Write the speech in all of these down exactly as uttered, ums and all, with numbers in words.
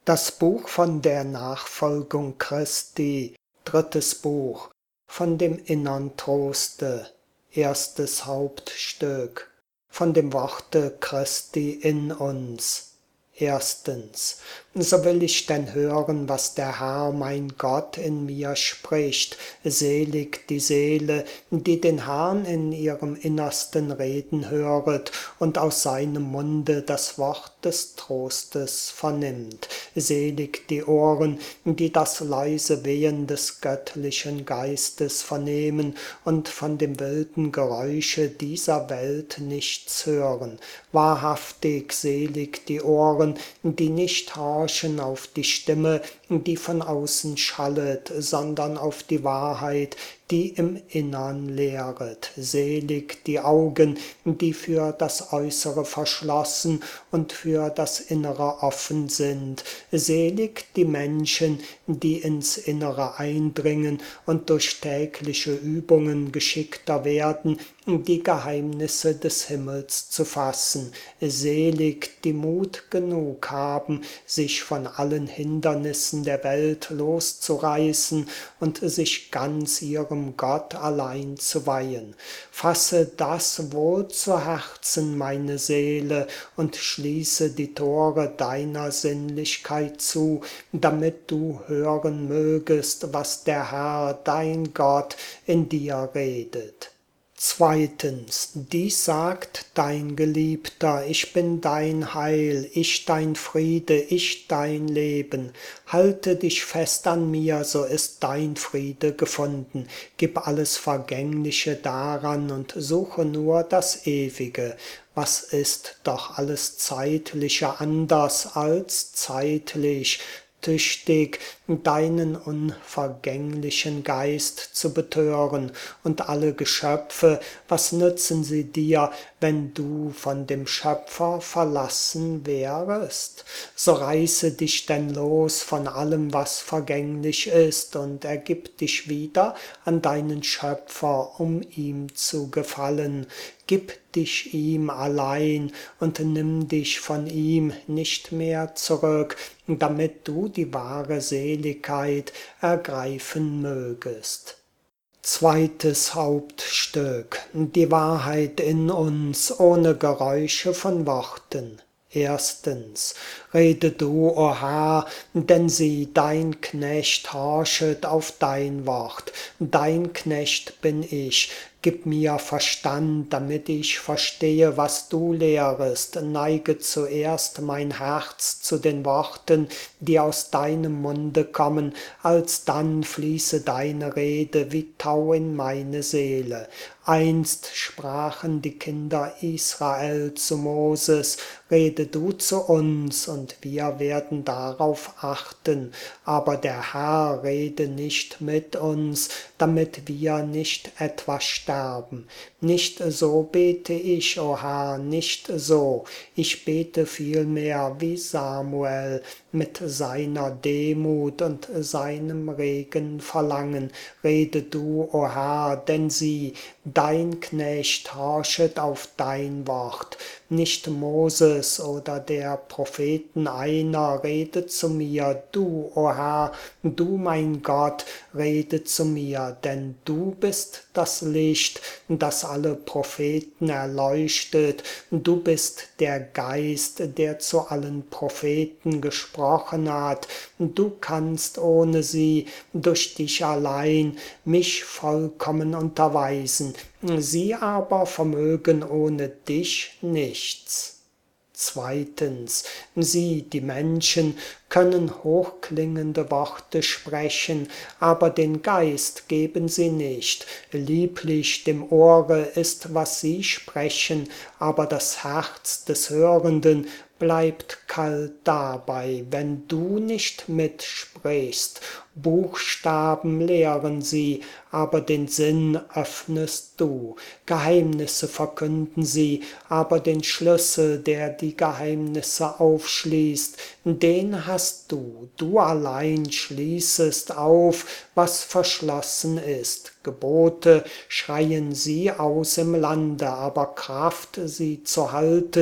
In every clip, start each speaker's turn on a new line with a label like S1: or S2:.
S1: Das Buch von der Nachfolgung Christi, drittes Buch, von dem innern Troste, erstes Hauptstück, von dem Worte Christi in uns. Erstens, so will ich denn hören, was der Herr, mein Gott, in mir spricht. Selig die Seele, die den Herrn in ihrem Innersten reden höret und aus seinem Munde das Wort des Trostes vernimmt. Selig die Ohren, die das leise Wehen des göttlichen Geistes vernehmen und von dem wilden Geräusche dieser Welt nichts hören. Wahrhaftig selig die Ohren, die nicht horchen auf die Stimme, die von außen schallet, sondern auf die Wahrheit, die im Innern lehret. Selig die Augen, die für das Äußere verschlossen und für das Innere offen sind. Selig die Menschen, die ins Innere eindringen und durch tägliche Übungen geschickter werden, die Geheimnisse des Himmels zu fassen. Selig die Mut genug haben, sich von allen Hindernissen der Welt loszureißen und sich ganz ihrem Gott allein zu weihen. Fasse das wohl zu Herzen, meine Seele, und schließe die Tore deiner Sinnlichkeit zu, damit du hören mögest, was der Herr, dein Gott, in dir redet. Zweitens, dies sagt dein Geliebter, ich bin dein Heil, ich dein Friede, ich dein Leben. Halte dich fest an mir, so ist dein Friede gefunden. Gib alles Vergängliche daran und suche nur das Ewige. Was ist doch alles Zeitliche anders als zeitlich? Tüchtig, deinen unvergänglichen Geist zu betören, und alle Geschöpfe, was nützen sie dir, wenn du von dem Schöpfer verlassen wärest? So reiße dich denn los von allem, was vergänglich ist, und ergib dich wieder an deinen Schöpfer, um ihm zu gefallen. Gib dich ihm allein und nimm dich von ihm nicht mehr zurück, damit du die wahre Seligkeit ergreifen mögest. Zweites Hauptstück: Die Wahrheit in uns, ohne Geräusche von Worten. Erstens, rede du, o Herr, denn sieh, dein Knecht horchet auf dein Wort. Dein Knecht bin ich. Gib mir Verstand, damit ich verstehe, was du lehrest. Neige zuerst mein Herz zu den Worten, die aus deinem Munde kommen, alsdann fließe deine Rede wie Tau in meine Seele. Einst sprachen die Kinder Israel zu Moses: Rede du zu uns, und wir werden darauf achten. Aber der Herr rede nicht mit uns, damit wir nicht etwa sterben. Nicht so bete ich, o Herr, nicht so. Ich bete vielmehr wie Samuel, mit seiner Demut und seinem regen Verlangen. Rede du, o Herr, denn sieh, dein Knecht horchet auf dein Wort. Nicht Moses oder der Propheten einer rede zu mir, du, o Herr, du mein Gott, rede zu mir, denn du bist das Licht, das alle Propheten erleuchtet. Du bist der Geist, der zu allen Propheten gesprochen hat. Du kannst ohne sie, durch dich allein, mich vollkommen unterweisen. Sie aber vermögen ohne dich nichts. Zweitens, sie, die Menschen, können hochklingende Worte sprechen, aber den Geist geben sie nicht. Lieblich dem Ohre ist, was sie sprechen, aber das Herz des Hörenden bleibt kalt dabei, wenn du nicht mitsprichst. Buchstaben lehren sie, aber den Sinn öffnest du. Geheimnisse verkünden sie, aber den Schlüssel, der die Geheimnisse aufschließt, den hast du. Du allein schließest auf, was verschlossen ist. Gebote schreien sie aus im Lande, aber Kraft, sie zu halten,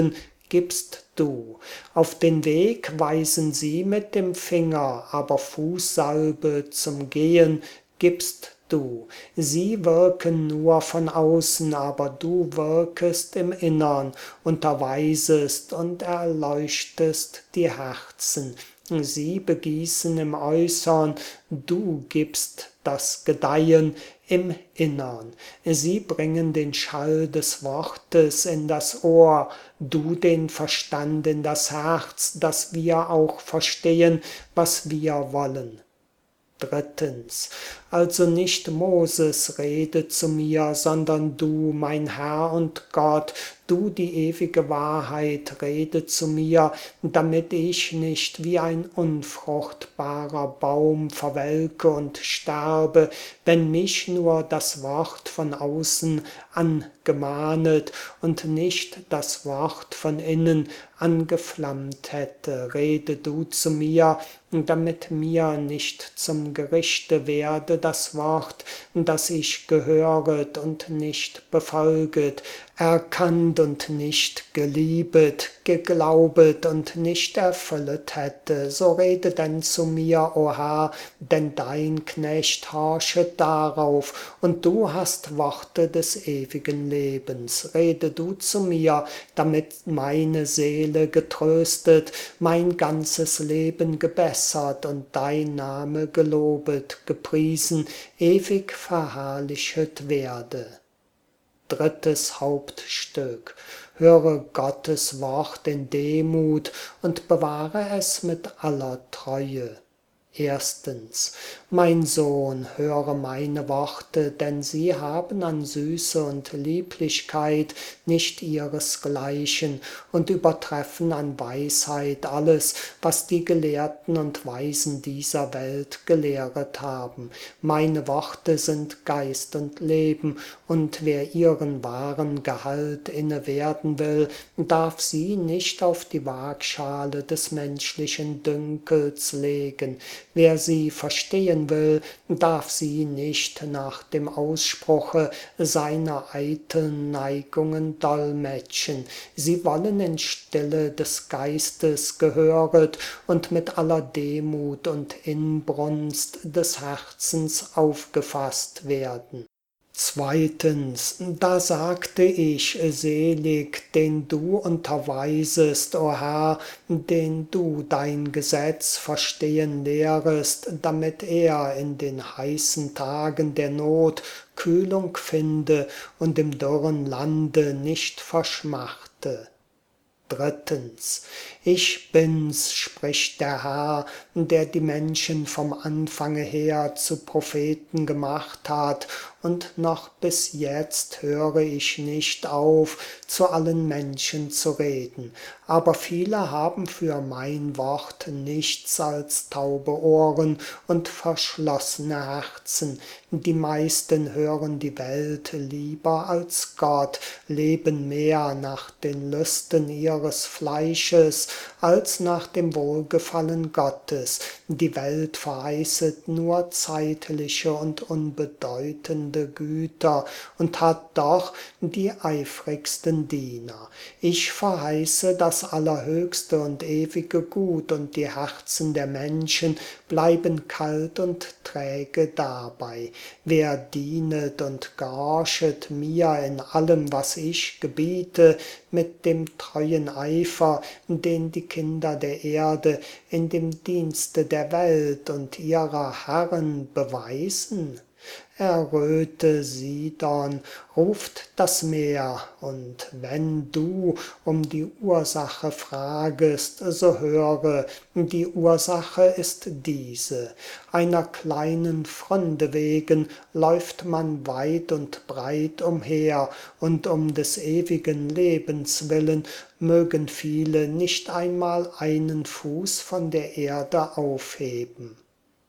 S1: gibst du. Auf den Weg weisen sie mit dem Finger, aber Fußsalbe zum Gehen gibst du. Sie wirken nur von außen, aber du wirkest im Innern, unterweisest und erleuchtest die Herzen. Sie begießen im Äußern, du gibst das Gedeihen im Innern. Sie bringen den Schall des Wortes in das Ohr, du den Verstand in das Herz, dass wir auch verstehen, was wir wollen. Drittens, also nicht Moses rede zu mir, sondern du, mein Herr und Gott, du die ewige Wahrheit, rede zu mir, damit ich nicht wie ein unfruchtbarer Baum verwelke und sterbe, wenn mich nur das Wort von außen angemahnet und nicht das Wort von innen angeflammt hätte. Rede du zu mir, damit mir nicht zum Gerichte werde das Wort, das ich gehöret und nicht befolget, erkannt und nicht geliebet, geglaubet und nicht erfüllet hätte. So rede denn zu mir, o Herr, denn dein Knecht horchet darauf, und du hast Worte des ewigen Lebens. Rede du zu mir, damit meine Seele getröstet, mein ganzes Leben gebessert und dein Name gelobet, gepriesen, ewig verherrlichet werde. Drittes Hauptstück. Höre Gottes Wort in Demut und bewahre es mit aller Treue. Erstens, mein Sohn, höre meine Worte, denn sie haben an Süße und Lieblichkeit nicht ihresgleichen und übertreffen an Weisheit alles, was die Gelehrten und Weisen dieser Welt gelehret haben. Meine Worte sind Geist und Leben, und wer ihren wahren Gehalt inne werden will, darf sie nicht auf die Waagschale des menschlichen Dünkels legen. Wer sie verstehen will, darf sie nicht nach dem Ausspruche seiner eiteln Neigungen dolmetschen. Sie wollen in Stille des Geistes gehöret und mit aller Demut und Inbrunst des Herzens aufgefasst werden. Zweitens, da sagte ich, selig, den du unterweisest, o Herr, den du dein Gesetz verstehen lehrest, damit er in den heißen Tagen der Not Kühlung finde und im dürren Lande nicht verschmachte. Drittens, ich bin's, spricht der Herr, der die Menschen vom Anfange her zu Propheten gemacht hat, und noch bis jetzt höre ich nicht auf, zu allen Menschen zu reden. Aber viele haben für mein Wort nichts als taube Ohren und verschlossene Herzen. Die meisten hören die Welt lieber als Gott, leben mehr nach den Lüsten ihres Fleisches als nach dem Wohlgefallen Gottes. Die Welt verheißet nur zeitliche und unbedeutende Güter und hat doch die eifrigsten Diener. Ich verheiße das allerhöchste und ewige Gut, und die Herzen der Menschen bleiben kalt und träge dabei. Wer dienet und gehorchet mir in allem, was ich gebiete, mit dem treuen Eifer, den die Kinder der Erde in dem Dienste der Welt und ihrer Herren beweisen? Erröte Sidon, ruft das Meer, und wenn du um die Ursache fragest, so höre, die Ursache ist diese: Einer kleinen Fründe wegen läuft man weit und breit umher, und um des ewigen Lebens willen mögen viele nicht einmal einen Fuß von der Erde aufheben.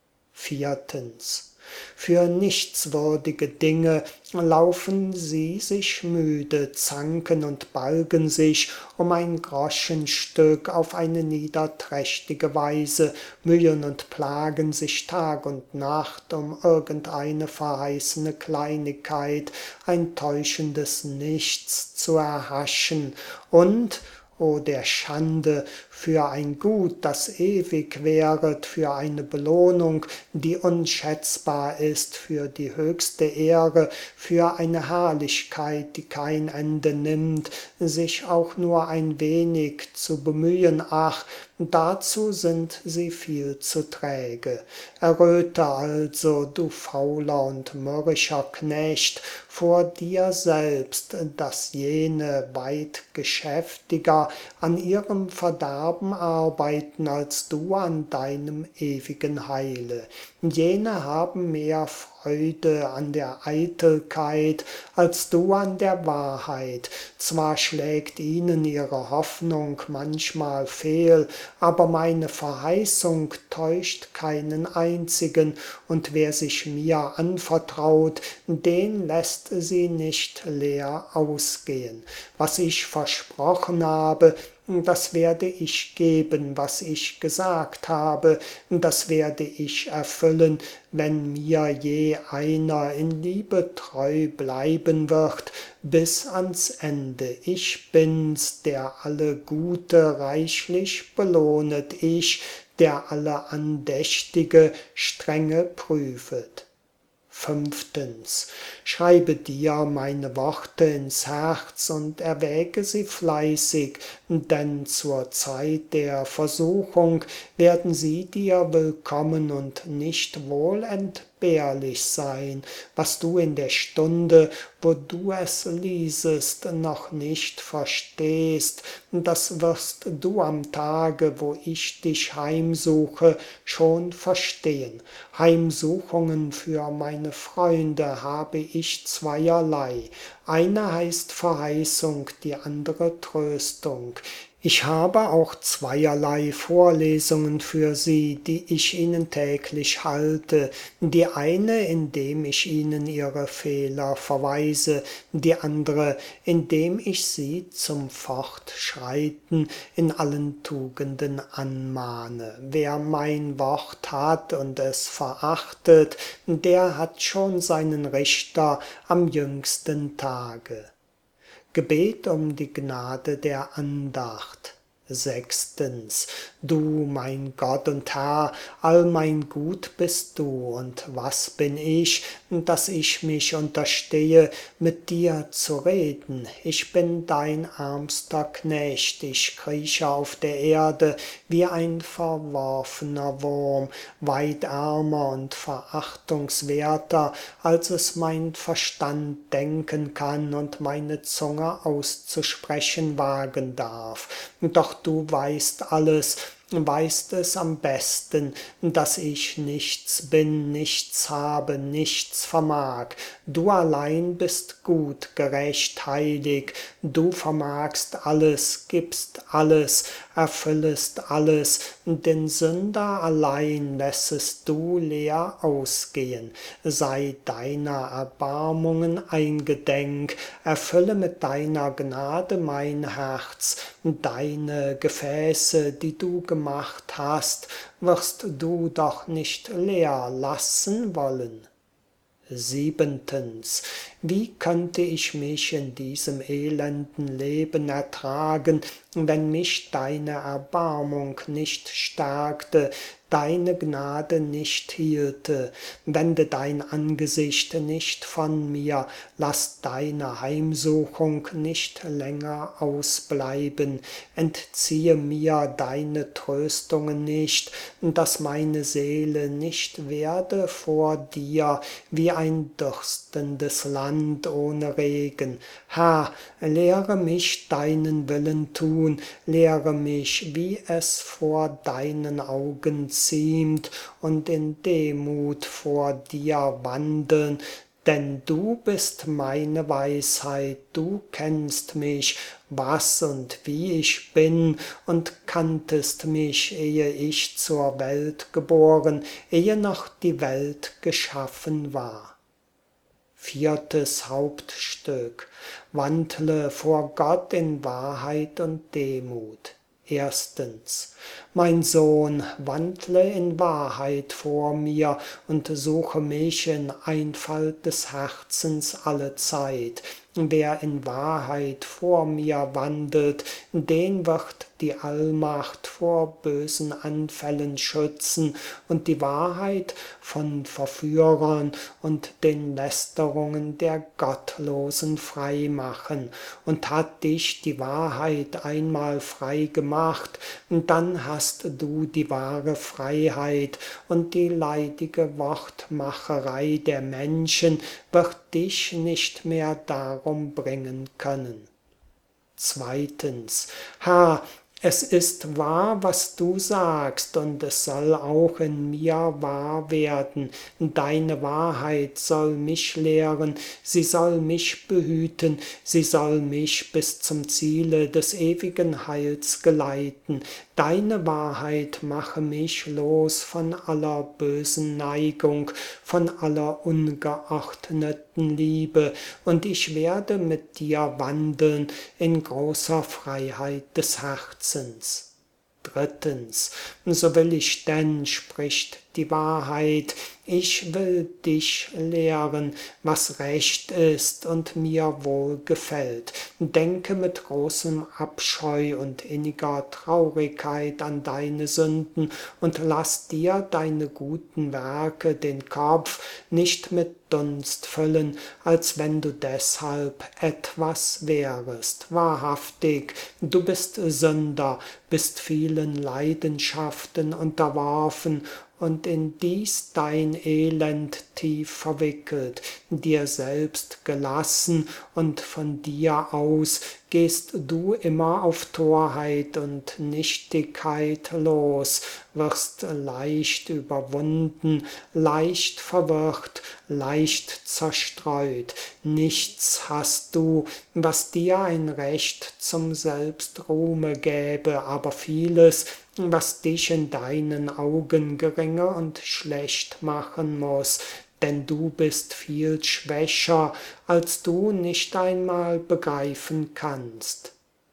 S1: Viertens. Für nichtswürdige Dinge laufen sie sich müde, zanken und balgen sich um ein Groschenstück auf eine niederträchtige Weise, mühen und plagen sich Tag und Nacht um irgendeine verheißene Kleinigkeit, ein täuschendes Nichts zu erhaschen und o der Schande, für ein Gut, das ewig währet, für eine Belohnung, die unschätzbar ist, für die höchste Ehre, für eine Herrlichkeit, die kein Ende nimmt, sich auch nur ein wenig zu bemühen, ach, dazu sind sie viel zu träge. Erröte also, du fauler und mürrischer Knecht, vor dir selbst, dass jene weit geschäftiger an ihrem Verderben arbeiten als du an deinem ewigen Heile. Jene haben mehr Freude an der Eitelkeit als du an der Wahrheit. Zwar schlägt ihnen ihre Hoffnung manchmal fehl, aber meine Verheißung täuscht keinen einzigen, und wer sich mir anvertraut, den lässt sie nicht leer ausgehen. Was ich versprochen habe, das werde ich geben, was ich gesagt habe, das werde ich erfüllen, wenn mir je einer in Liebe treu bleiben wird, bis ans Ende. Ich bin's, der alle Gute reichlich belohnet, ich, der alle Andächtige strenge prüfet. Fünftens. Schreibe dir meine Worte ins Herz und erwäge sie fleißig, denn zur Zeit der Versuchung werden sie dir willkommen und nicht wohl entbehrlich sein, was du in der Stunde, wo du es liesest, noch nicht verstehst, das wirst du am Tage, wo ich dich heimsuche, schon verstehen. Heimsuchungen für meine Freunde habe ich zweierlei. Eine heißt Verheißung, die andere Tröstung. Ich habe auch zweierlei Vorlesungen für sie, die ich ihnen täglich halte. Die eine, indem ich ihnen ihre Fehler verweise, die andere, indem ich sie zum Fortschreiten in allen Tugenden anmahne. Wer mein Wort hat und es verachtet, der hat schon seinen Richter am jüngsten Tage. Gebet um die Gnade der Andacht. Sechstens. Du, mein Gott und Herr, all mein Gut bist du, und was bin ich, dass ich mich unterstehe, mit dir zu reden? Ich bin dein ärmster Knecht, ich krieche auf der Erde wie ein verworfener Wurm, weit ärmer und verachtungswerter, als es mein Verstand denken kann und meine Zunge auszusprechen wagen darf. Doch du weißt alles, weißt es am besten, dass ich nichts bin, nichts habe, nichts vermag. Du allein bist gut, gerecht, heilig. Du vermagst alles, gibst alles, erfüllest alles. Den Sünder allein lässest du leer ausgehen. Sei deiner Erbarmungen eingedenk, erfülle mit deiner Gnade mein Herz. Deine Gefäße, die du gemacht hast, wirst du doch nicht leer lassen wollen. Siebentens. Wie könnte ich mich in diesem elenden Leben ertragen, wenn mich deine Erbarmung nicht stärkte, deine Gnade nicht hielte? Wende dein Angesicht nicht von mir, lass deine Heimsuchung nicht länger ausbleiben, entziehe mir deine Tröstungen nicht, dass meine Seele nicht werde vor dir wie ein dürstendes Land ohne Regen. Herr, lehre mich deinen Willen tun, lehre mich, wie es vor deinen Augen ziemt, und in Demut vor dir wandeln, denn du bist meine Weisheit, du kennst mich, was und wie ich bin, und kanntest mich, ehe ich zur Welt geboren, ehe noch die Welt geschaffen war. Viertes Hauptstück. Wandle vor Gott in Wahrheit und Demut. Erstens. Mein Sohn, wandle in Wahrheit vor mir und suche mich in Einfalt des Herzens allezeit. Wer in Wahrheit vor mir wandelt, den wird die Allmacht vor bösen Anfällen schützen und die Wahrheit von Verführern und den Lästerungen der Gottlosen frei machen. Und hat dich die Wahrheit einmal frei gemacht, dann hast du die wahre Freiheit, und die leidige Wortmacherei der Menschen wird dich nicht mehr darum bringen können. Zweitens, Herr, es ist wahr, was du sagst, und es soll auch in mir wahr werden. Deine Wahrheit soll mich lehren, sie soll mich behüten, sie soll mich bis zum Ziele des ewigen Heils geleiten. Deine Wahrheit mache mich los von aller bösen Neigung, von aller ungeordneten Liebe, und ich werde mit dir wandeln in großer Freiheit des Herzens. Drittens, so will ich denn, spricht die Wahrheit, ich will dich lehren, was recht ist und mir wohl gefällt. Denke mit großem Abscheu und inniger Traurigkeit an deine Sünden und lass dir deine guten Werke den Kopf nicht mit Dunst füllen, als wenn du deshalb etwas wärest. Wahrhaftig, du bist Sünder, bist vielen Leidenschaften unterworfen und in dies dein Elend tief verwickelt, dir selbst gelassen, und von dir aus gehst du immer auf Torheit und Nichtigkeit los, wirst leicht überwunden, leicht verwirrt, leicht zerstreut. Nichts hast du, was dir ein Recht zum Selbstruhme gäbe, aber vieles, was dich in deinen Augen geringe und schlecht machen muß, denn du bist viel schwächer, als du nicht einmal begreifen kannst.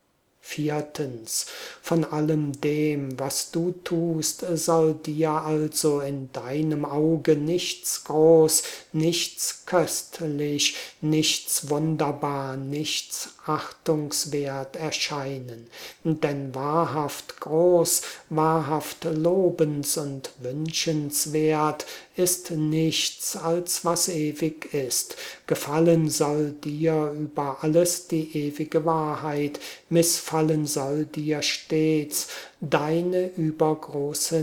S1: Viertens, von allem dem, was du tust, soll dir also in deinem Auge nichts groß, nichts köstlich, nichts wunderbar, nichts achtungswert erscheinen. Denn wahrhaft groß, wahrhaft lobens- und wünschenswert ist nichts, als was ewig ist. Gefallen soll dir über alles die ewige Wahrheit, missfallen soll dir stets deine übergroße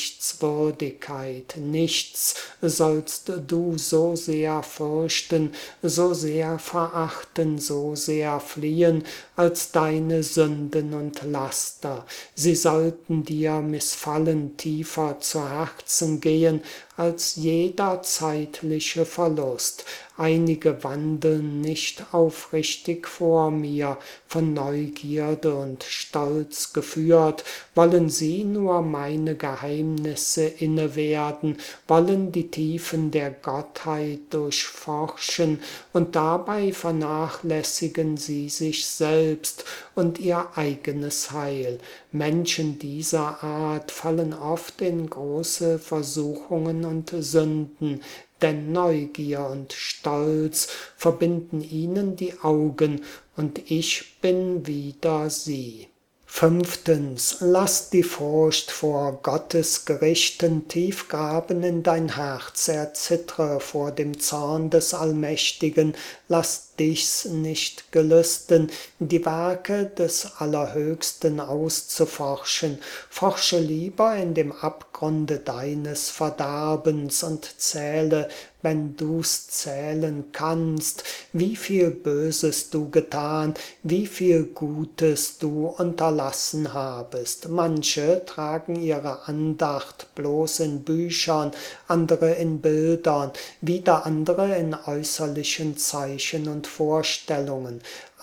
S1: Nichtswürdigkeit. Nichts sollst du so sehr fürchten, so sehr verachten, so sehr fliehen, als deine Sünden und Laster. Sie sollten dir missfallen, tiefer zu Herzen gehen, als jeder zeitliche Verlust. Einige wandeln nicht aufrichtig vor mir, von Neugierde und Stolz geführt, wollen sie nur meine Geheimnisse innewerden, wollen die Tiefen der Gottheit durchforschen, und dabei vernachlässigen sie sich selbst und ihr eigenes Heil. Menschen dieser Art fallen oft in große Versuchungen und Sünden, denn Neugier und Stolz verbinden ihnen die Augen, und ich bin wider sie. Fünftens, lass die Furcht vor Gottes Gerichten tief graben in dein Herz, erzittre vor dem Zorn des Allmächtigen, lass dich's nicht gelüsten, die Werke des Allerhöchsten auszuforschen, forsche lieber in dem Abgrunde deines Verderbens und zähle, wenn du's zählen kannst, wie viel Böses du getan, wie viel Gutes du unterlassen habest. Manche tragen ihre Andacht bloß in Büchern, andere in Bildern, wieder andere in äußerlichen Zeichen und Vorstellungen.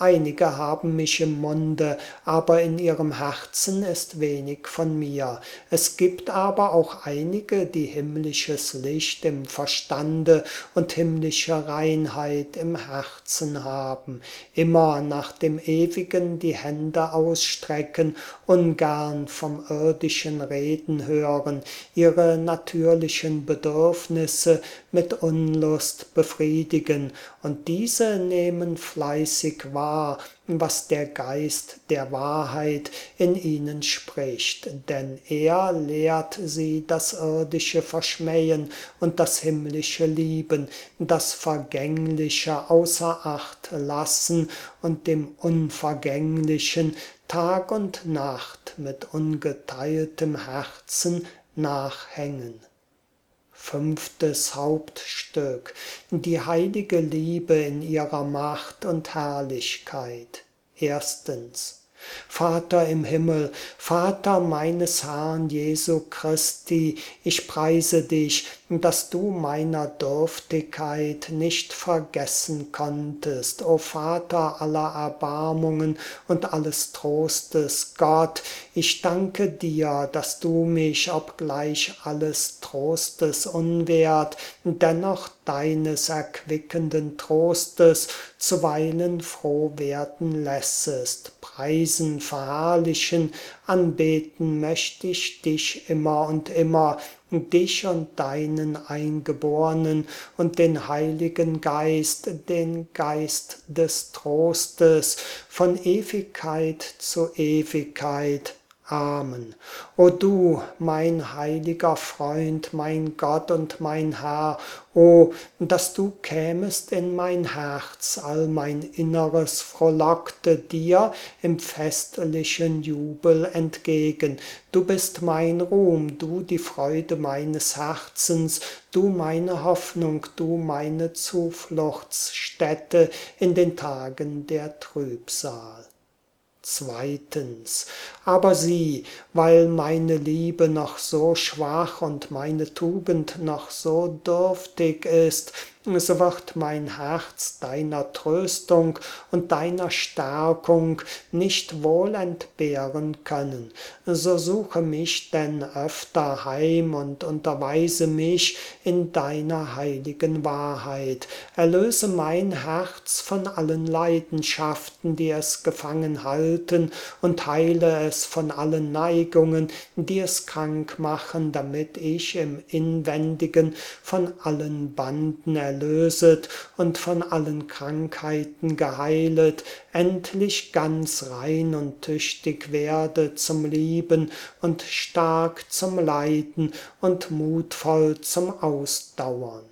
S1: einige haben mich im Munde, aber in ihrem Herzen ist wenig von mir. Es gibt aber auch einige, die himmlisches Licht im Verstande und himmlische Reinheit im Herzen haben, immer nach dem Ewigen die Hände ausstrecken, ungern vom irdischen Reden hören, ihre natürlichen Bedürfnisse mit Unlust befriedigen, und diese nehmen fleißig wahr, was der Geist der Wahrheit in ihnen spricht, denn er lehrt sie das irdische verschmähen und das himmlische lieben, das Vergängliche außer Acht lassen und dem Unvergänglichen Tag und Nacht mit ungeteiltem Herzen nachhängen. Fünftes Hauptstück: Die heilige Liebe in ihrer Macht und Herrlichkeit. Erstens. Vater im Himmel, Vater meines Herrn Jesu Christi, ich preise dich, dass du meiner Dürftigkeit nicht vergessen konntest, o Vater aller Erbarmungen und alles Trostes, Gott, ich danke dir, dass du mich, obgleich alles Trostes unwert, dennoch deines erquickenden Trostes zuweilen froh werden lässest. Preisen, verherrlichen, anbeten möcht ich dich immer und immer, dich und deinen Eingeborenen und den Heiligen Geist, den Geist des Trostes, von Ewigkeit zu Ewigkeit. Amen. O du, mein heiliger Freund, mein Gott und mein Herr, o, dass du kämest in mein Herz, all mein Inneres frohlockte dir im festlichen Jubel entgegen. Du bist mein Ruhm, du die Freude meines Herzens, du meine Hoffnung, du meine Zufluchtsstätte in den Tagen der Trübsal. Zweitens. Aber sieh, weil meine Liebe noch so schwach und meine Tugend noch so dürftig ist, so wird mein Herz deiner Tröstung und deiner Stärkung nicht wohl entbehren können. So suche mich denn öfter heim und unterweise mich in deiner heiligen Wahrheit. Erlöse mein Herz von allen Leidenschaften, die es gefangen halten, und heile es von allen Neigungen, die es krank machen, damit ich im Inwendigen von allen Banden erlöset und von allen Krankheiten geheilet, endlich ganz rein und tüchtig werde zum Lieben und stark zum Leiden und mutvoll zum Ausdauern.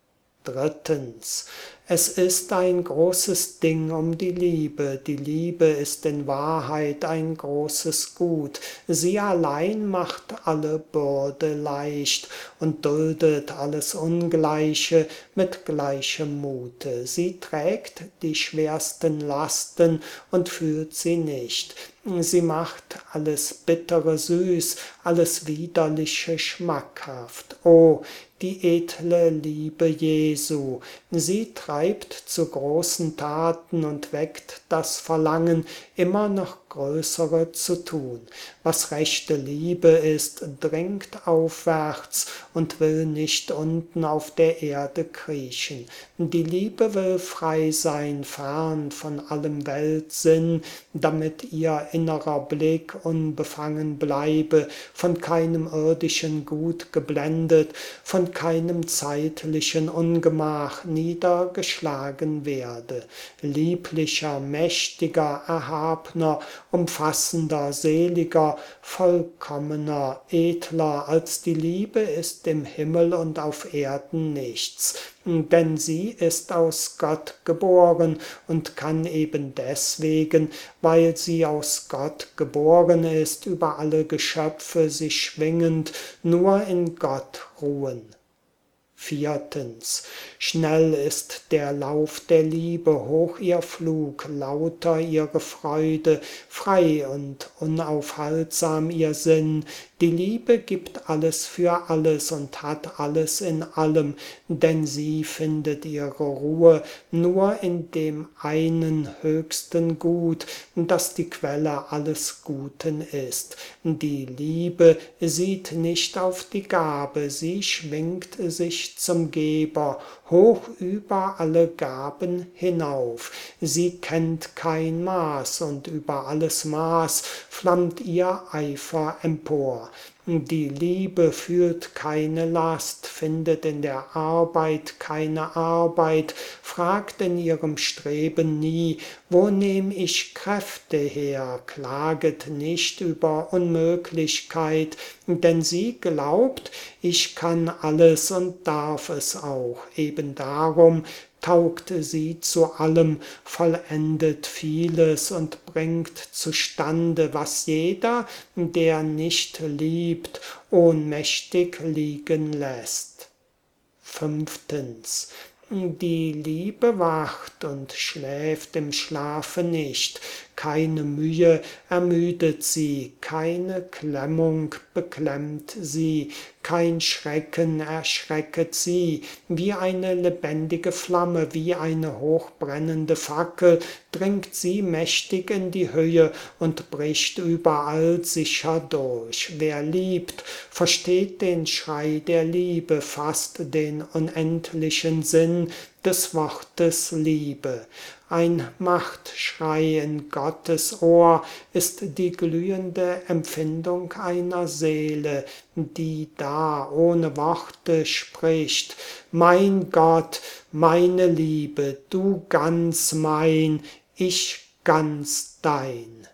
S1: Drittens. Es ist ein großes Ding um die Liebe. Die Liebe ist in Wahrheit ein großes Gut. Sie allein macht alle Bürde leicht und duldet alles Ungleiche mit gleichem Mute. Sie trägt die schwersten Lasten und fühlt sie nicht. Sie macht alles Bittere süß, alles Widerliche schmackhaft. O, die edle Liebe Jesu! Sie treibt zu großen Taten und weckt das Verlangen, immer noch größere zu tun. Was rechte Liebe ist, dringt aufwärts und will nicht unten auf der Erde kriechen. Die Liebe will frei sein, fern von allem Weltsinn, damit ihr innerer Blick unbefangen bleibe, von keinem irdischen Gut geblendet, von keinem zeitlichen Ungemach niedergeschlagen werde. Lieblicher, mächtiger, erhabner, umfassender, seliger, vollkommener, edler als die Liebe ist im Himmel und auf Erden nichts. Denn sie ist aus Gott geboren und kann eben deswegen, weil sie aus Gott geboren ist, über alle Geschöpfe sich schwingend, nur in Gott ruhen. Viertens. Schnell ist der Lauf der Liebe, hoch ihr Flug, lauter ihre Freude, frei und unaufhaltsam ihr Sinn. Die Liebe gibt alles für alles und hat alles in allem, denn sie findet ihre Ruhe nur in dem einen höchsten Gut, das die Quelle alles Guten ist. Die Liebe sieht nicht auf die Gabe, sie schwingt sich zum Geber, hoch über alle Gaben hinauf. Sie kennt kein Maß und über alles Maß flammt ihr Eifer empor. Die Liebe fühlt keine Last, findet in der Arbeit keine Arbeit, fragt in ihrem Streben nie, wo nehm ich Kräfte her, klaget nicht über Unmöglichkeit, denn sie glaubt, ich kann alles und darf es auch, eben darum taugt sie zu allem, vollendet vieles und bringt zustande, was jeder, der nicht liebt, ohnmächtig liegen lässt. Fünftens. Die Liebe wacht und schläft im Schlafe nicht, keine Mühe ermüdet sie, keine Klemmung beklemmt sie, kein Schrecken erschrecket sie, wie eine lebendige Flamme, wie eine hochbrennende Fackel, dringt sie mächtig in die Höhe und bricht überall sicher durch. Wer liebt, versteht den Schrei der Liebe, fasst den unendlichen Sinn des Wortes Liebe. Ein Machtschrei in Gottes Ohr ist die glühende Empfindung einer Seele, die da ohne Worte spricht. Mein Gott, meine Liebe, du ganz mein, ich ganz dein.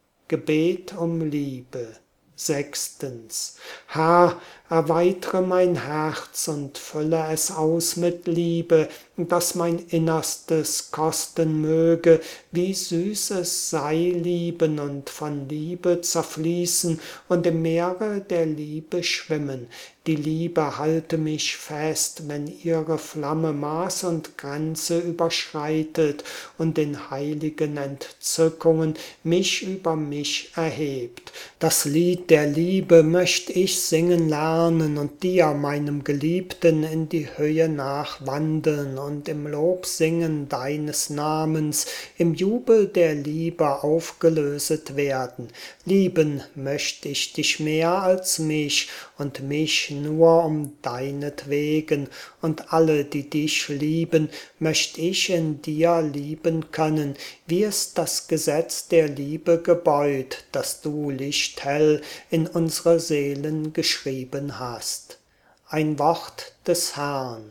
S1: Gebet um Liebe. Sechstens. Herr, erweitere mein Herz und fülle es aus mit Liebe, dass mein Innerstes kosten möge, wie süß es sei lieben und von Liebe zerfließen und im Meere der Liebe schwimmen. Die Liebe halte mich fest, wenn ihre Flamme Maß und Grenze überschreitet und in heiligen Entzückungen mich über mich erhebt. Das Lied der Liebe möcht ich singen lernen und dir, meinem Geliebten, in die Höhe nachwandeln und im Lob singen deines Namens, im Jubel der Liebe aufgelöset werden. Lieben möcht ich dich mehr als mich und mich nur um deinetwegen, und alle, die dich lieben, möcht ich in dir lieben können, wie es das Gesetz der Liebe gebeut, das du lichthell in unsere Seelen geschrieben hast. Ein Wort des Herrn.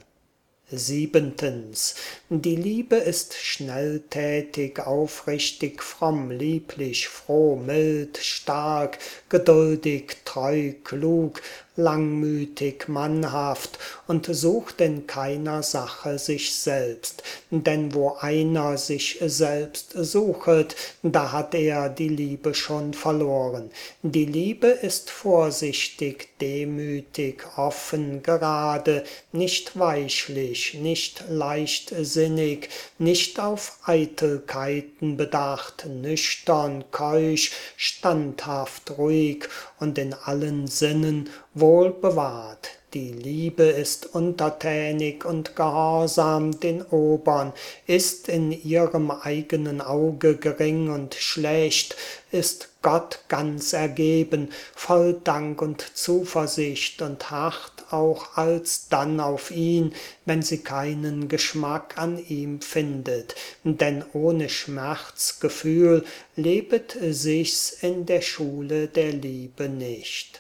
S1: Siebentens. Die Liebe ist schnelltätig, aufrichtig, fromm, lieblich, froh, mild, stark, geduldig, treu, klug, langmütig, mannhaft und sucht in keiner Sache sich selbst. Denn wo einer sich selbst suchet, da hat er die Liebe schon verloren. Die Liebe ist vorsichtig, demütig, offen, gerade, nicht weichlich, nicht leichtsinnig, nicht auf Eitelkeiten bedacht, nüchtern, keusch, standhaft, ruhig und in allen Sinnen wohl bewahrt. Die Liebe ist untertänig und gehorsam den Obern, ist in ihrem eigenen Auge gering und schlecht, ist Gott ganz ergeben, voll Dank und Zuversicht und harrt auch alsdann auf ihn, wenn sie keinen Geschmack an ihm findet, denn ohne Schmerzgefühl lebet sich's in der Schule der Liebe nicht.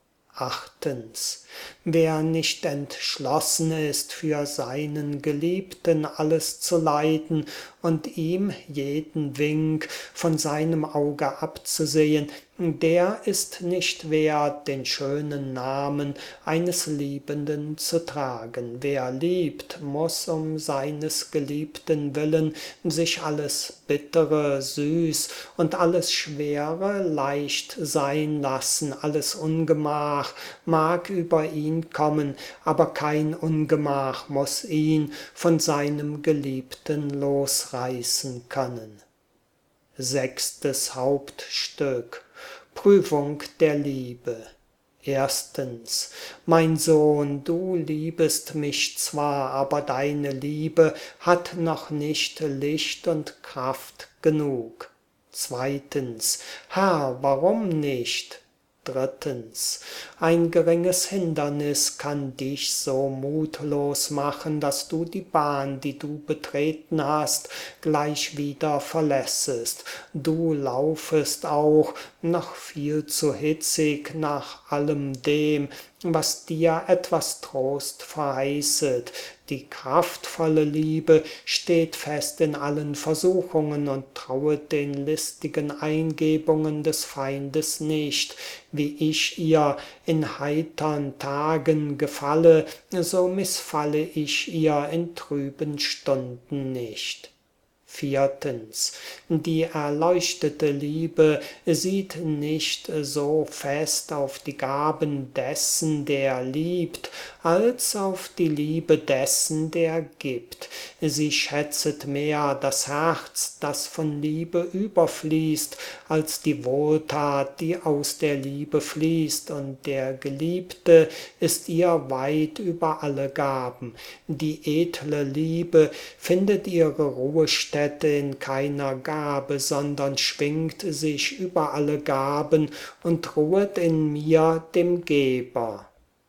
S1: Achtens. Wer nicht entschlossen ist, für seinen Geliebten alles zu leiden und ihm jeden Wink von seinem Auge abzusehen, der ist nicht wert, den schönen Namen eines Liebenden zu tragen. Wer liebt, muss um seines Geliebten willen sich alles Bittere süß und alles Schwere leicht sein lassen, alles Ungemach mag über ihn kommen, aber kein Ungemach muss ihn von seinem Geliebten losreißen können. Sechstes Hauptstück. Prüfung der Liebe. Erstens, mein Sohn, du liebest mich zwar, aber deine Liebe hat noch nicht Licht und Kraft genug. Zweitens, Herr, warum nicht? Drittens, ein geringes Hindernis kann dich so mutlos machen, dass du die Bahn, die du betreten hast, gleich wieder verlässest. Du laufest auch noch viel zu hitzig nach allem dem, was dir etwas Trost verheißet. Die kraftvolle Liebe steht fest in allen Versuchungen und trauet den listigen Eingebungen des Feindes nicht. Wie ich ihr in heitern Tagen gefalle, so missfalle ich ihr in trüben Stunden nicht. Viertens, die erleuchtete Liebe sieht nicht so fest auf die Gaben dessen, der liebt, als auf die Liebe dessen, der gibt. Sie schätzet mehr das Herz, das von Liebe überfließt, als die Wohltat, die aus der Liebe fließt, und der Geliebte ist ihr weit über alle Gaben. Die edle Liebe findet ihre Ruhestätte in keiner Gabe, sondern schwingt sich über alle Gaben und ruhet in mir, dem Geber.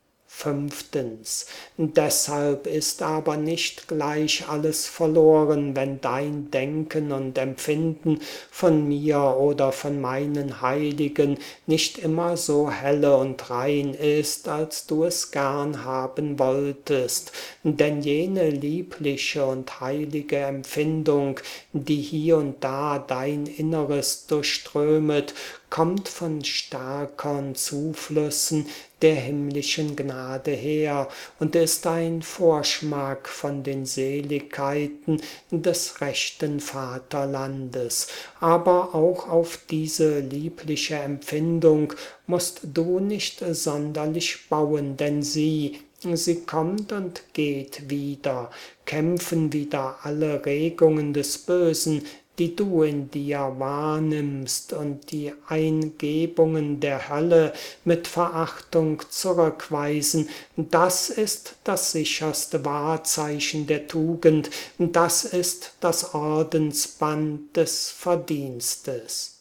S1: Fünftens, deshalb ist aber nicht gleich alles verloren, wenn dein Denken und Empfinden von mir oder von meinen Heiligen nicht immer so helle und rein ist, als du es gern haben wolltest. Denn jene liebliche und heilige Empfindung, die hier und da dein Inneres durchströmet, kommt von starkern Zuflüssen der himmlischen Gnade her und ist ein Vorschmack von den Seligkeiten des rechten Vaterlandes. Aber auch auf diese liebliche Empfindung musst du nicht sonderlich bauen, denn sie, sie kommt und geht wieder, kämpfen wieder alle Regungen des Bösen, die du in dir wahrnimmst, und die Eingebungen der Hölle mit Verachtung zurückweisen. Das ist das sicherste Wahrzeichen der Tugend, das ist das Ordensband des Verdienstes.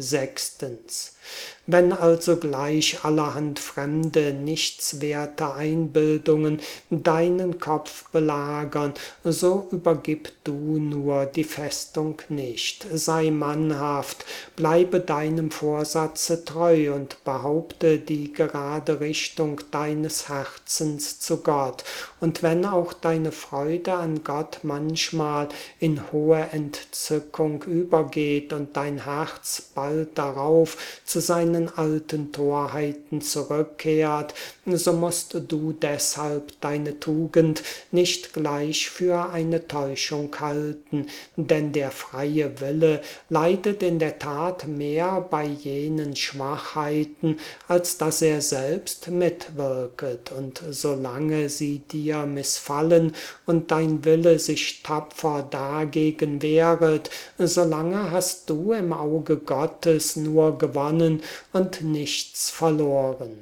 S1: Sechstens. Wenn also gleich allerhand fremde, nichtswerte Einbildungen deinen Kopf belagern, so übergib du nur die Festung nicht. Sei mannhaft, bleibe deinem Vorsatze treu und behaupte die gerade Richtung deines Herzens zu Gott. Und wenn auch deine Freude an Gott manchmal in hohe Entzückung übergeht und dein Herz bald darauf zu seinen alten Torheiten zurückkehrt, so musst du deshalb deine Tugend nicht gleich für eine Täuschung halten, denn der freie Wille leidet in der Tat mehr bei jenen Schwachheiten, als dass er selbst mitwirket, und solange sie dir missfallen und dein Wille sich tapfer dagegen wehret, solange hast du im Auge Gottes nur gewonnen und nichts verloren.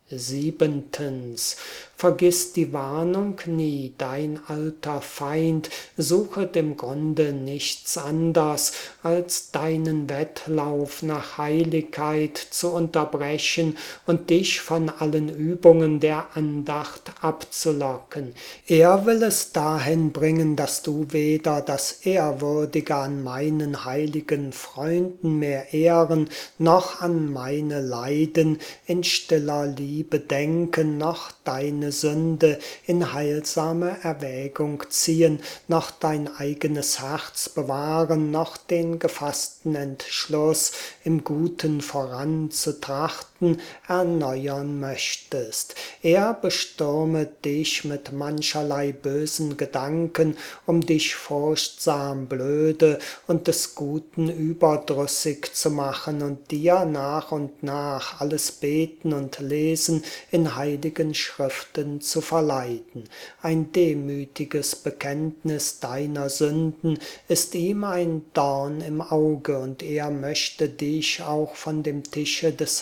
S1: Siebentens. Vergiss die Warnung nie, dein alter Feind suchet im Grunde nichts anders, als deinen Wettlauf nach Heiligkeit zu unterbrechen und dich von allen Übungen der Andacht abzulocken. Er will es dahin bringen, dass du weder das Ehrwürdige an meinen heiligen Freunden mehr ehren, noch an meine Leiden in stiller Liebe denken, noch deine Sünde in heilsame Erwägung ziehen, noch dein eigenes Herz bewahren, noch den gefassten Entschluss, im Guten voranzutrachten, erneuern möchtest. Er bestürmet dich mit mancherlei bösen Gedanken, um dich furchtsam blöde und des Guten überdrüssig zu machen und dir nach und nach alles Beten und Lesen in heiligen Schriften zu verleiten. Ein demütiges Bekenntnis deiner Sünden ist ihm ein Dorn im Auge, und er möchte dich auch von dem Tische des Herrn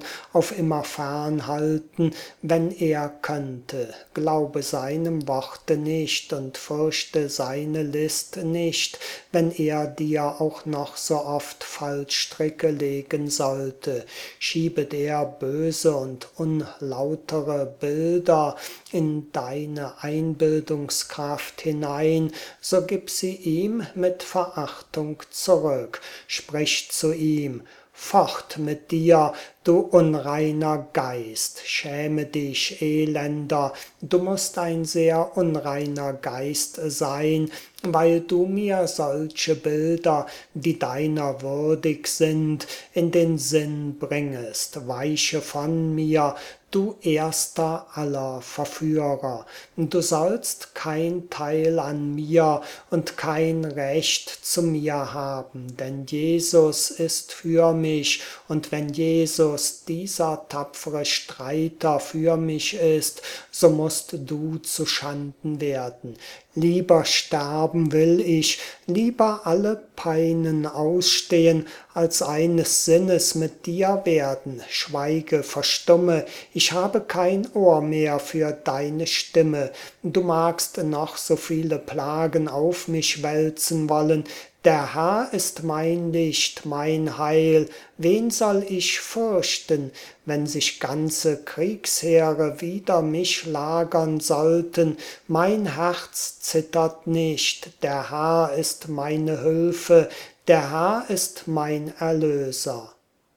S1: auf immer fernhalten, wenn er könnte. Glaube seinem Worte nicht und fürchte seine List nicht, wenn er dir auch noch so oft Fallstricke legen sollte. Schiebet er böse und unlautere Bilder in deine Einbildungskraft hinein, so gib sie ihm mit Verachtung zurück. Sprich zu ihm: Fort mit dir, du unreiner Geist, schäme dich, Elender, du musst ein sehr unreiner Geist sein, weil du mir solche Bilder, die deiner würdig sind, in den Sinn bringest. Weiche von mir, du erster aller Verführer. Du sollst kein Teil an mir und kein Recht zu mir haben, denn Jesus ist für mich, und wenn Jesus, dieser tapfere Streiter, für mich ist, so musst du zu Schanden werden. Lieber sterben will ich, lieber alle Peinen ausstehen, als eines Sinnes mit dir werden. Schweige, verstumme, ich habe kein Ohr mehr für deine Stimme. Du magst noch so viele Plagen auf mich wälzen wollen, der Herr ist mein Licht, mein Heil. Wen soll ich fürchten, wenn sich ganze Kriegsheere wider mich lagern sollten? Mein Herz zittert nicht, der Herr ist meine Hilfe, der Herr ist mein Erlöser.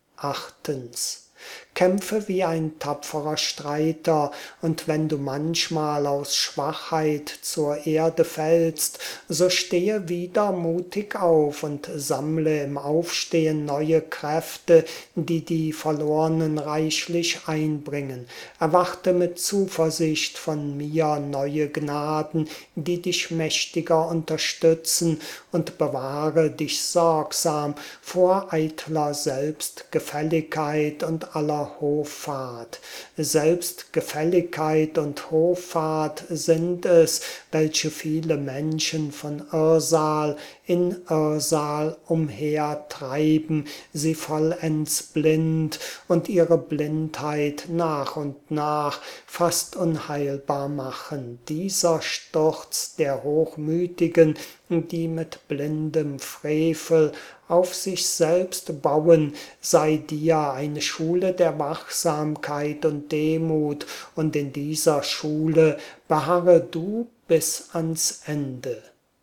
S1: Achtens. Kämpfe wie ein tapferer Streiter, und wenn du manchmal aus Schwachheit zur Erde fällst, so stehe wieder mutig auf und sammle im Aufstehen neue Kräfte, die die Verlorenen reichlich einbringen. Erwarte mit Zuversicht von mir neue Gnaden, die dich mächtiger unterstützen, und bewahre dich sorgsam vor eitler Selbstgefälligkeit und aller Hoffart. Selbstgefälligkeit und Hoffart sind es, welche viele Menschen von Irrsal in Irrsal umhertreiben, sie vollends blind und ihre Blindheit nach und nach fast unheilbar machen. Dieser Sturz der Hochmütigen, die mit blindem Frevel auf sich selbst bauen, sei dir eine Schule der Wachsamkeit und Demut, und in dieser Schule beharre du bis ans Ende.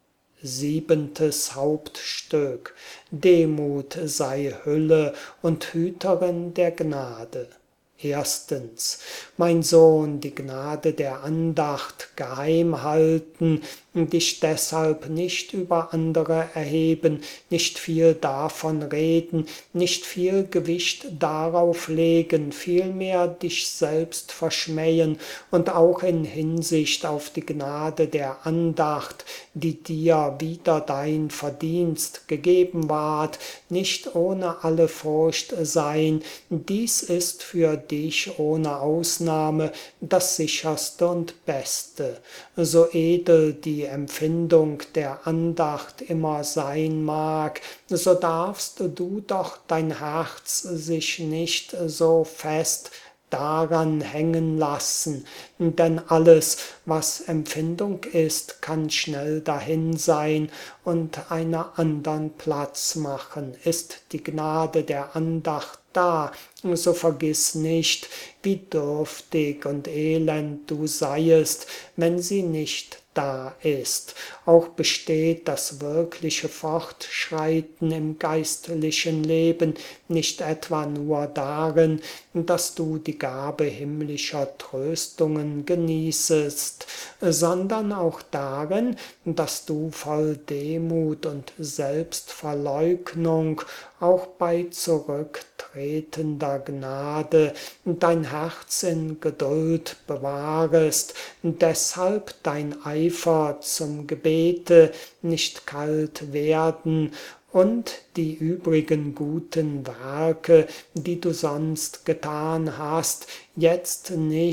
S1: Siebentes Hauptstück: Demut sei Hülle und Hüterin der Gnade. Erstens. Mein Sohn, die Gnade der Andacht geheim halten, dich deshalb nicht über andere erheben, nicht viel davon reden, nicht viel Gewicht darauf legen, vielmehr dich selbst verschmähen und auch in Hinsicht auf die Gnade der Andacht, die dir wider dein Verdienst gegeben ward, nicht ohne alle Furcht sein. Dies ist für dich ohne Ausnahme das sicherste und beste. So edel die Empfindung der Andacht immer sein mag, so darfst du doch dein Herz sich nicht so fest daran hängen lassen, denn alles, was Empfindung ist, kann schnell dahin sein und einer andern Platz machen. Ist die Gnade der Andacht da, so vergiss nicht, wie dürftig und elend du seiest, wenn sie nicht da ist. Auch besteht das wirkliche Fortschreiten im geistlichen Leben nicht etwa nur darin, dass du die Gabe himmlischer Tröstungen genießest, sondern auch darin, dass du voll Demut und Selbstverleugnung auch bei zurücktretender Gnade dein Herz in Geduld bewahrest, deshalb dein Eifer zum Gebete nicht kalt werden und die übrigen guten Werke, die du sonst getan hast, jetzt nicht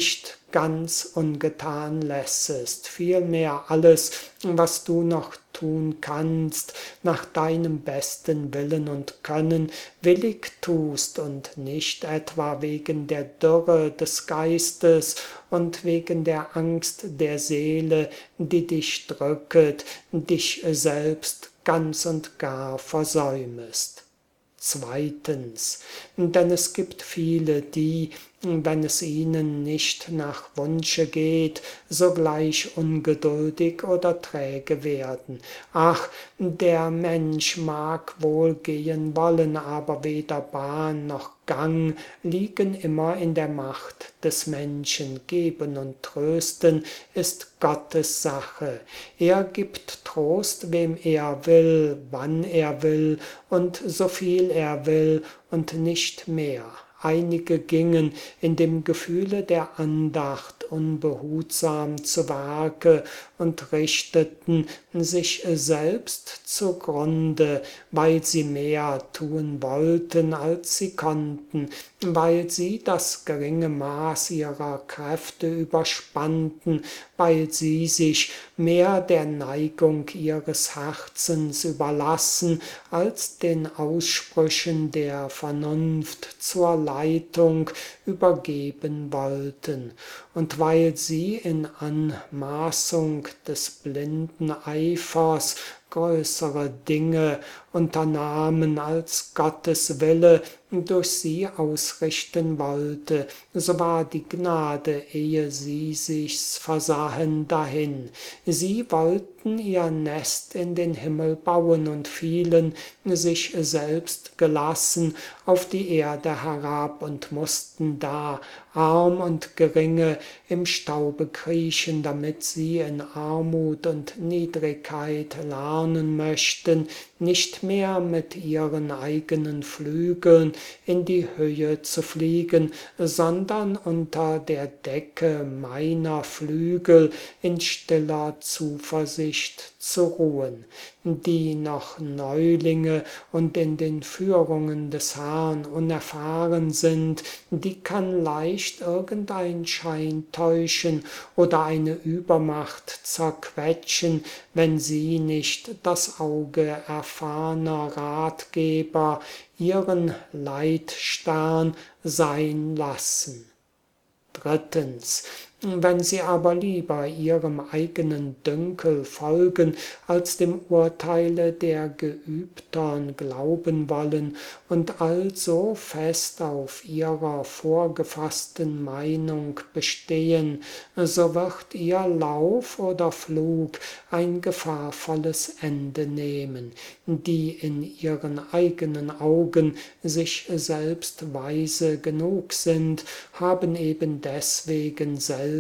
S1: ganz ungetan lässest, vielmehr alles, was du noch tun kannst, nach deinem besten Willen und Können willig tust und nicht etwa wegen der Dürre des Geistes und wegen der Angst der Seele, die dich drücket, dich selbst ganz und gar versäumest. Zweitens, denn es gibt viele, die, wenn es ihnen nicht nach Wunsche geht, sogleich ungeduldig oder träge werden. Ach, der Mensch mag wohl gehen wollen, aber weder Bahn noch Gang liegen immer in der Macht des Menschen. Geben und trösten ist Gottes Sache. Er gibt Trost, wem er will, wann er will und so viel er will und nicht mehr. Einige gingen in dem Gefühle der Andacht unbehutsam zu Werke und richteten sich selbst zugrunde, weil sie mehr tun wollten, als sie konnten, weil sie das geringe Maß ihrer Kräfte überspannten, weil sie sich mehr der Neigung ihres Herzens überlassen, als den Aussprüchen der Vernunft zur Leitung übergeben wollten, und weil sie in Anmaßung des blinden Eifers größere Dinge unternahmen, als Gottes Wille durch sie ausrichten wollte, so war die Gnade, ehe sie sich's versahen, dahin. Sie wollten ihr Nest in den Himmel bauen und fielen, sich selbst gelassen, auf die Erde herab und mussten da, arm und geringe, im Staube kriechen, damit sie in Armut und Niedrigkeit lernen möchten, nicht mehr mit ihren eigenen Flügeln in die Höhe zu fliegen, sondern unter der Decke meiner Flügel in stiller Zuversicht zu ruhen. Die noch Neulinge und in den Führungen des Herrn unerfahren sind, die kann leicht irgendein Schein täuschen oder eine Übermacht zerquetschen, wenn sie nicht das Auge erfahrner Ratgeber ihren Leitstern sein lassen. Drittens, wenn sie aber lieber ihrem eigenen Dünkel folgen, als dem Urteile der Geübtern glauben wollen und also fest auf ihrer vorgefassten Meinung bestehen, so wird ihr Lauf oder Flug ein gefahrvolles Ende nehmen. Die in ihren eigenen Augen sich selbst weise genug sind, haben eben deswegen selten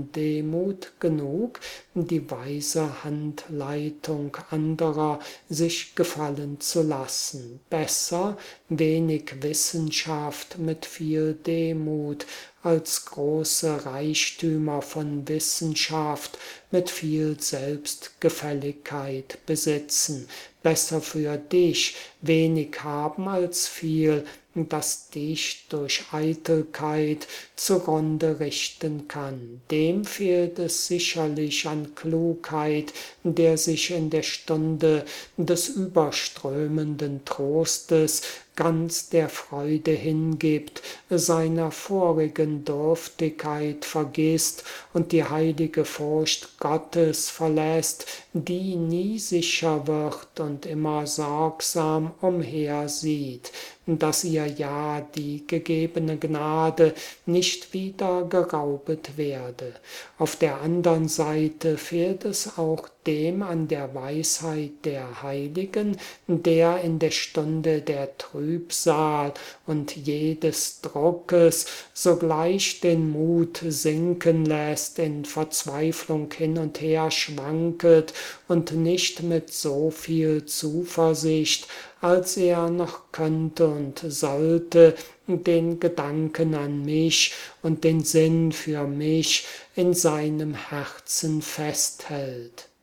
S1: Demut genug, die weise Handleitung anderer sich gefallen zu lassen. Besser wenig Wissenschaft mit viel Demut als große Reichtümer von Wissenschaft mit viel Selbstgefälligkeit besitzen. Besser für dich wenig haben als viel, das dich durch Eitelkeit zugrunde richten kann. Dem fehlt es sicherlich an Klugheit, der sich in der Stunde des überströmenden Trostes ganz der Freude hingibt, seiner vorigen Dürftigkeit vergisst und die heilige Furcht Gottes verlässt, die nie sicher wird und immer sorgsam umhersieht, dass ihr ja die gegebene Gnade nicht wieder geraubet werde. Auf der andern Seite fehlt es auch dem an der Weisheit der Heiligen, der in der Stunde der Trübsal und jedes Druckes sogleich den Mut sinken lässt, in Verzweiflung hin und her schwanket und nicht mit so viel Zuversicht, als er noch könnte und sollte, den Gedanken an mich und den Sinn für mich in seinem Herzen festhält.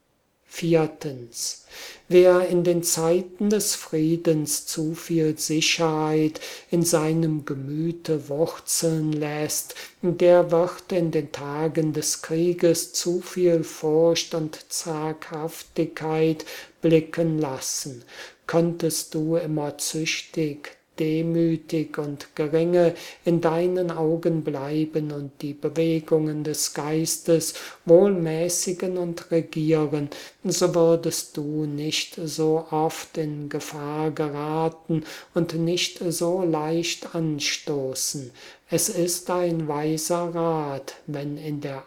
S1: Viertens. Wer in den Zeiten des Friedens zu viel Sicherheit in seinem Gemüte wurzeln lässt, der wird in den Tagen des Krieges zu viel Furcht und Zaghaftigkeit blicken lassen. Könntest du immer züchtig, demütig und geringe in deinen Augen bleiben und die Bewegungen des Geistes wohlmäßigen und regieren, so würdest du nicht so oft in Gefahr geraten und nicht so leicht anstoßen. Es ist ein weiser Rat, wenn in der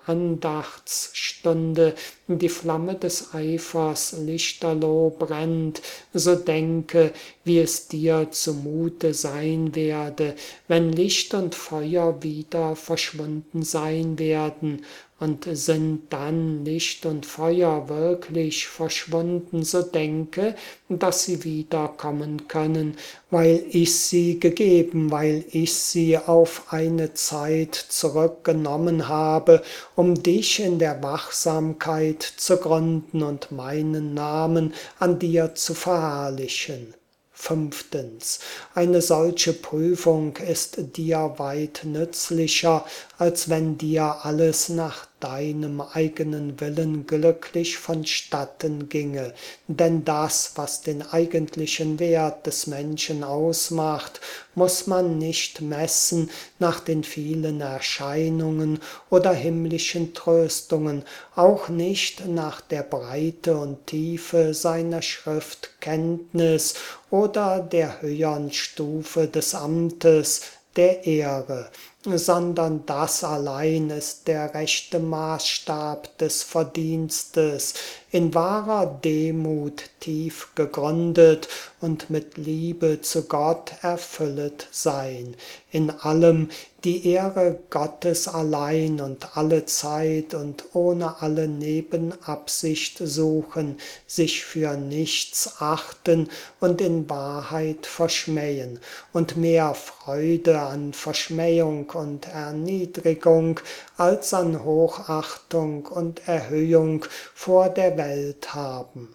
S1: Andachtsstunde die Flamme des Eifers lichterloh brennt, so denke, wie es dir zumute sein werde, wenn Licht und Feuer wieder verschwunden sein werden. Und sind dann Licht und Feuer wirklich verschwunden, so denke, dass sie wiederkommen können, weil ich sie gegeben, weil ich sie auf eine Zeit zurückgenommen habe, um dich in der Wachsamkeit zu gründen und meinen Namen an dir zu verherrlichen. Fünftens. Eine solche Prüfung ist dir weit nützlicher, als wenn dir alles nach deinem eigenen Willen glücklich vonstatten ginge. Denn das, was den eigentlichen Wert des Menschen ausmacht, muss man nicht messen nach den vielen Erscheinungen oder himmlischen Tröstungen, auch nicht nach der Breite und Tiefe seiner Schriftkenntnis oder der höhern Stufe des Amtes, der Ehre, sondern das allein ist der rechte Maßstab des Verdienstes, in wahrer Demut tief gegründet und mit Liebe zu Gott erfüllet sein, in allem die Ehre Gottes allein und alle Zeit und ohne alle Nebenabsicht suchen, sich für nichts achten und in Wahrheit verschmähen, und mehr Freude an Verschmähung und Erniedrigung als an Hochachtung und Erhöhung vor der Welt haben.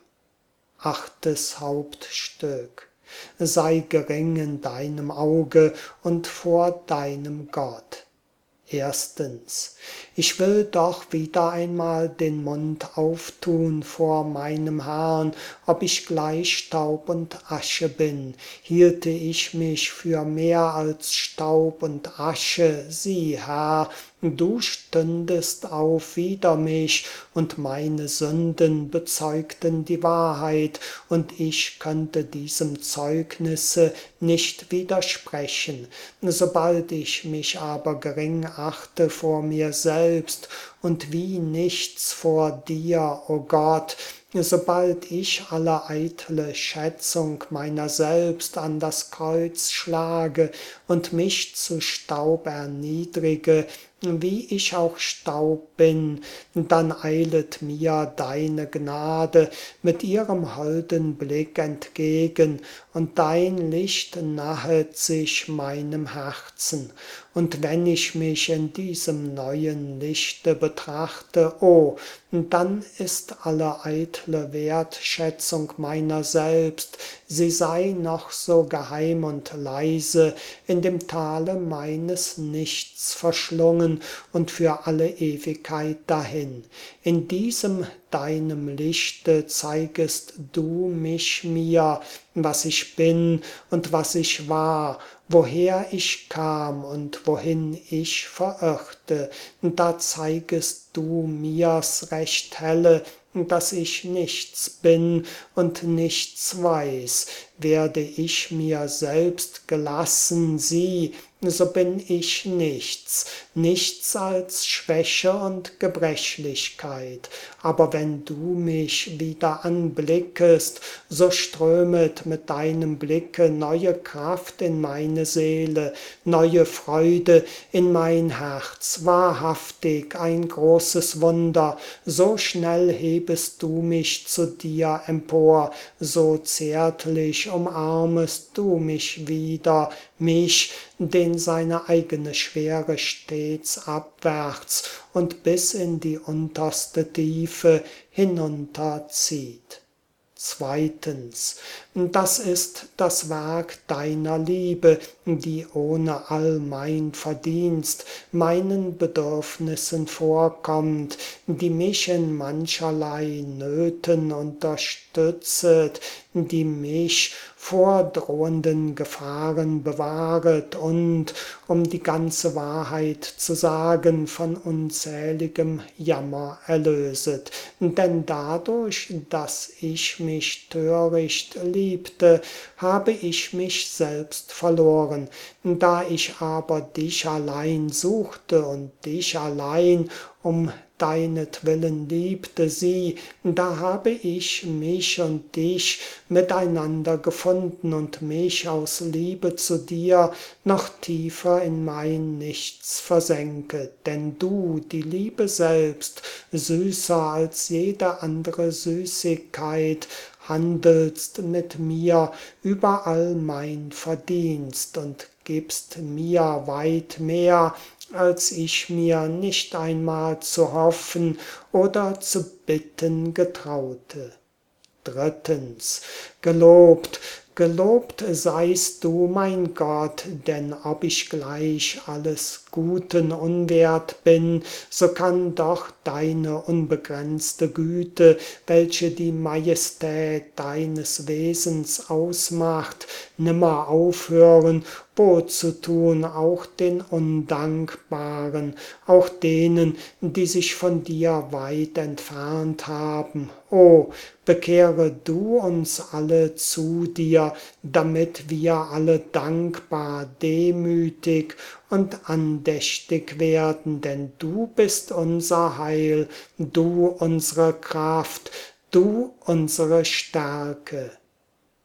S1: Achtes Hauptstück. Sei gering in deinem Auge und vor deinem Gott. Erstens. Ich will doch wieder einmal den Mund auftun vor meinem Herrn, ob ich gleich Staub und Asche bin. Hielte ich mich für mehr als Staub und Asche, sieh, Herr, du stündest auf wider mich, und meine Sünden bezeugten die Wahrheit, und ich könnte diesem Zeugnisse nicht widersprechen. Sobald ich mich aber gering achte vor mir selbst und wie nichts vor dir, o Gott, sobald ich alle eitle Schätzung meiner selbst an das Kreuz schlage und mich zu Staub erniedrige, wie ich auch Staub bin, dann eilet mir deine Gnade mit ihrem holden Blick entgegen, und dein Licht nahet sich meinem Herzen. Und wenn ich mich in diesem neuen Lichte betrachte, oh, dann ist alle eitle Wertschätzung meiner selbst, sie sei noch so geheim und leise, in dem Tale meines Nichts verschlungen und für alle Ewigkeit dahin. In diesem deinem Lichte zeigest du mich mir, was ich bin und was ich war, woher ich kam und wohin ich verirrte. Da zeigest du mir's recht helle, dass ich nichts bin und nichts weiß. Werde ich mir selbst gelassen, sieh, so bin ich nichts, nichts als Schwäche und Gebrechlichkeit. Aber wenn du mich wieder anblickest, so strömet mit deinem Blicke neue Kraft in meine Seele, neue Freude in mein Herz, wahrhaftig ein großes Wunder, so schnell hebest du mich zu dir empor, so zärtlich mich umarmest du mich wieder, mich, den seine eigene Schwere stets abwärts und bis in die unterste Tiefe hinunterzieht. Zweitens, das ist das Werk deiner Liebe, die ohne all mein Verdienst meinen Bedürfnissen vorkommt, die mich in mancherlei Nöten unterstützet, die mich vor drohenden Gefahren bewahret und, um die ganze Wahrheit zu sagen, von unzähligem Jammer erlöset. Denn dadurch, dass ich mich töricht liebte, habe ich mich selbst verloren. Da ich aber dich allein suchte und dich allein um deinetwillen liebte sie, da habe ich mich und dich miteinander gefunden und mich aus Liebe zu dir noch tiefer in mein Nichts versenket. Denn du, die Liebe selbst, süßer als jede andere Süßigkeit, handelst mit mir über all mein Verdienst und gibst mir weit mehr, als ich mir nicht einmal zu hoffen oder zu bitten getraute. Drittens, gelobt, gelobt seist du, mein Gott, denn ob ich gleich alles Guten unwert bin, so kann doch deine unbegrenzte Güte, welche die Majestät deines Wesens ausmacht, nimmer aufhören, wohl zu tun auch den Undankbaren, auch denen, die sich von dir weit entfernt haben. O, bekehre du uns alle zu dir, damit wir alle dankbar, demütig und andächtig werden, denn du bist unser Heil, du unsere Kraft, du unsere Stärke.